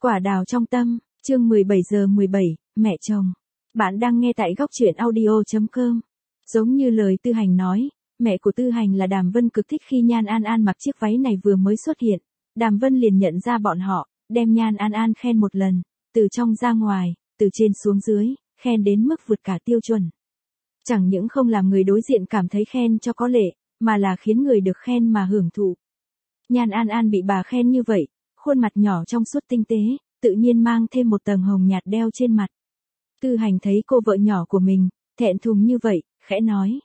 Quả đào trong tâm, chương 17 giờ 17, mẹ chồng. Bạn đang nghe tại góc truyện audio.com. Giống như lời Tư Hành nói, mẹ của Tư Hành là Đàm Vân cực thích khi Nhan An An mặc chiếc váy này vừa mới xuất hiện. Đàm Vân liền nhận ra bọn họ, đem Nhan An An khen một lần, từ trong ra ngoài, từ trên xuống dưới, khen đến mức vượt cả tiêu chuẩn. Chẳng những không làm người đối diện cảm thấy khen cho có lệ, mà là khiến người được khen mà hưởng thụ. Nhan An An bị bà khen như vậy, khuôn mặt nhỏ trong suốt tinh tế, tự nhiên mang thêm một tầng hồng nhạt đeo trên mặt. Tư Hành thấy cô vợ nhỏ của mình, thẹn thùng như vậy, khẽ nói.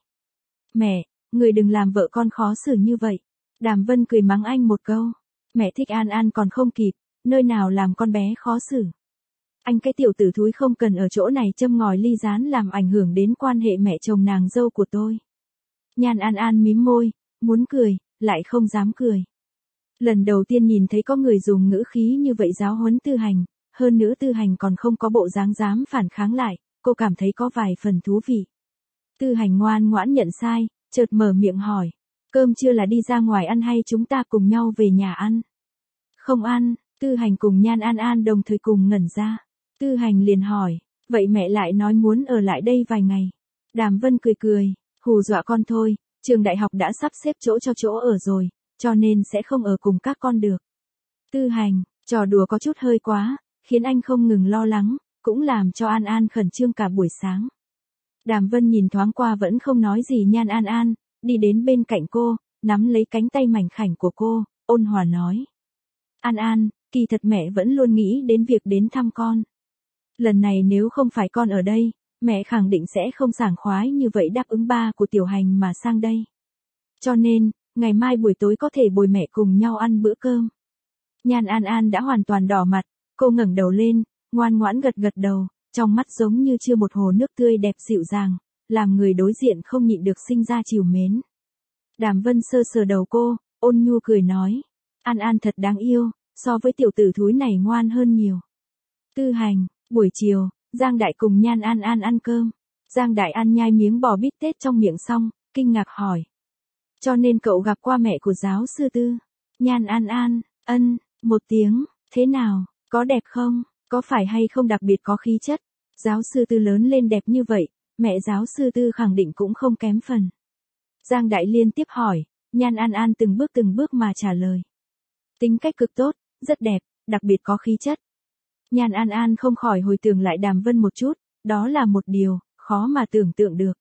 Mẹ, người đừng làm vợ con khó xử như vậy. Đàm Vân cười mắng anh một câu. Mẹ thích An An còn không kịp, nơi nào làm con bé khó xử. Anh cái tiểu tử thúi không cần ở chỗ này châm ngòi ly gián làm ảnh hưởng đến quan hệ mẹ chồng nàng dâu của tôi. Nhan An An mím môi, muốn cười, lại không dám cười. Lần đầu tiên nhìn thấy có người dùng ngữ khí như vậy giáo huấn Tư Hành, hơn nữa Tư Hành còn không có bộ dáng dám phản kháng lại, cô cảm thấy có vài phần thú vị. Tư Hành ngoan ngoãn nhận sai, chợt mở miệng hỏi, cơm trưa là đi ra ngoài ăn hay chúng ta cùng nhau về nhà ăn? Không ăn, Tư Hành cùng Nhan An An đồng thời cùng ngẩn ra. Tư Hành liền hỏi, vậy mẹ lại nói muốn ở lại đây vài ngày. Đàm Vân cười cười, hù dọa con thôi, trường đại học đã sắp xếp chỗ cho chỗ ở rồi, cho nên sẽ không ở cùng các con được. Tư Hành, trò đùa có chút hơi quá, khiến anh không ngừng lo lắng, cũng làm cho An An khẩn trương cả buổi sáng. Đàm Vân nhìn thoáng qua vẫn không nói gì Nhan An An, đi đến bên cạnh cô, nắm lấy cánh tay mảnh khảnh của cô, ôn hòa nói. An An, kỳ thật mẹ vẫn luôn nghĩ đến việc đến thăm con. Lần này nếu không phải con ở đây, mẹ khẳng định sẽ không sảng khoái như vậy đáp ứng ba của Tiểu Hành mà sang đây. Cho nên, ngày mai buổi tối có thể bồi mẹ cùng nhau ăn bữa cơm. Nhan An An đã hoàn toàn đỏ mặt, cô ngẩng đầu lên, ngoan ngoãn gật gật đầu, trong mắt giống như chưa một hồ nước tươi đẹp dịu dàng, làm người đối diện không nhịn được sinh ra trìu mến. Đàm Vân sơ sờ đầu cô, ôn nhu cười nói, An An thật đáng yêu, so với tiểu tử thúi này ngoan hơn nhiều. Tư Hành, buổi chiều, Giang Đại cùng Nhan An An ăn cơm. Giang Đại ăn nhai miếng bò bít tết trong miệng xong, kinh ngạc hỏi. Cho nên cậu gặp qua mẹ của giáo sư Tư. Nhan An An, ân, một tiếng, thế nào, có đẹp không, có phải hay không đặc biệt có khí chất. Giáo sư Tư lớn lên đẹp như vậy, mẹ giáo sư Tư khẳng định cũng không kém phần. Giang Đại liên tiếp hỏi, Nhan An An từng bước mà trả lời. Tính cách cực tốt, rất đẹp, đặc biệt có khí chất. Nhan An An không khỏi hồi tưởng lại Đàm Vân một chút, đó là một điều, khó mà tưởng tượng được.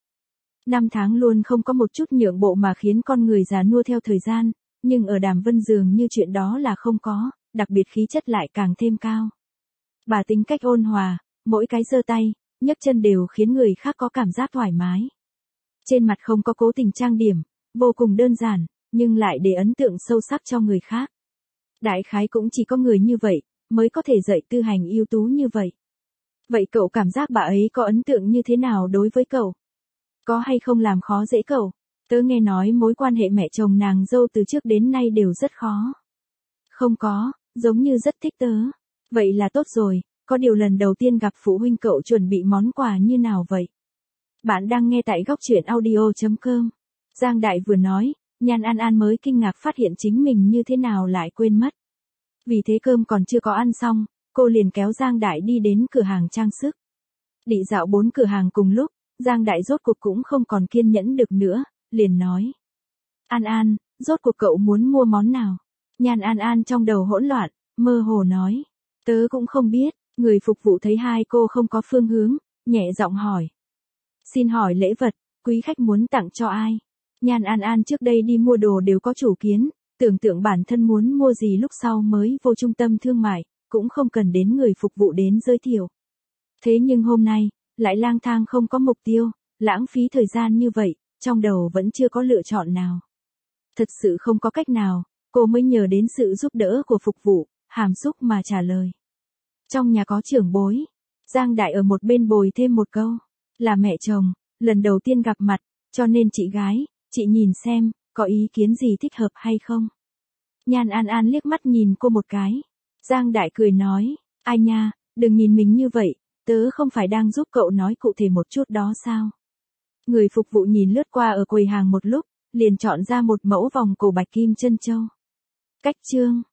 5 tháng luôn không có một chút nhượng bộ mà khiến con người già nua theo thời gian, nhưng ở Đàm Vân dường như chuyện đó là không có, đặc biệt khí chất lại càng thêm cao. Bà tính cách ôn hòa, mỗi cái giơ tay, nhấc chân đều khiến người khác có cảm giác thoải mái. Trên mặt không có cố tình trang điểm, vô cùng đơn giản, nhưng lại để ấn tượng sâu sắc cho người khác. Đại khái cũng chỉ có người như vậy, mới có thể dạy Tư Hành ưu tú như vậy. Vậy cậu cảm giác bà ấy có ấn tượng như thế nào đối với cậu? Có hay không làm khó dễ cậu? Tớ nghe nói mối quan hệ mẹ chồng nàng dâu từ trước đến nay đều rất khó. Không có, giống như rất thích tớ. Vậy là tốt rồi, có điều lần đầu tiên gặp phụ huynh cậu chuẩn bị món quà như nào vậy? Bạn đang nghe tại góc truyện audio.com. Giang Đại vừa nói, Nhan An An mới kinh ngạc phát hiện chính mình như thế nào lại quên mất. Vì thế cơm còn chưa có ăn xong, cô liền kéo Giang Đại đi đến cửa hàng trang sức. Đi dạo 4 cửa hàng cùng lúc, Giang Đại rốt cuộc cũng không còn kiên nhẫn được nữa, liền nói. An An, rốt cuộc cậu muốn mua món nào? Nhan An An trong đầu hỗn loạn, mơ hồ nói. Tớ cũng không biết, người phục vụ thấy hai cô không có phương hướng, nhẹ giọng hỏi. Xin hỏi lễ vật, quý khách muốn tặng cho ai? Nhan An An trước đây đi mua đồ đều có chủ kiến, tưởng tượng bản thân muốn mua gì lúc sau mới vô trung tâm thương mại, cũng không cần đến người phục vụ đến giới thiệu. Thế nhưng hôm nay, lại lang thang không có mục tiêu, lãng phí thời gian như vậy, trong đầu vẫn chưa có lựa chọn nào. Thật sự không có cách nào, cô mới nhờ đến sự giúp đỡ của phục vụ, hàm xúc mà trả lời. Trong nhà có trưởng bối, Giang Đại ở một bên bồi thêm một câu, là mẹ chồng, lần đầu tiên gặp mặt, cho nên chị gái, chị nhìn xem, có ý kiến gì thích hợp hay không? Nhan An An liếc mắt nhìn cô một cái. Giang Đại cười nói, ai nha, đừng nhìn mình như vậy, tớ không phải đang giúp cậu nói cụ thể một chút đó sao? Người phục vụ nhìn lướt qua ở quầy hàng một lúc, liền chọn ra một mẫu vòng cổ bạch kim chân châu. Cách chương.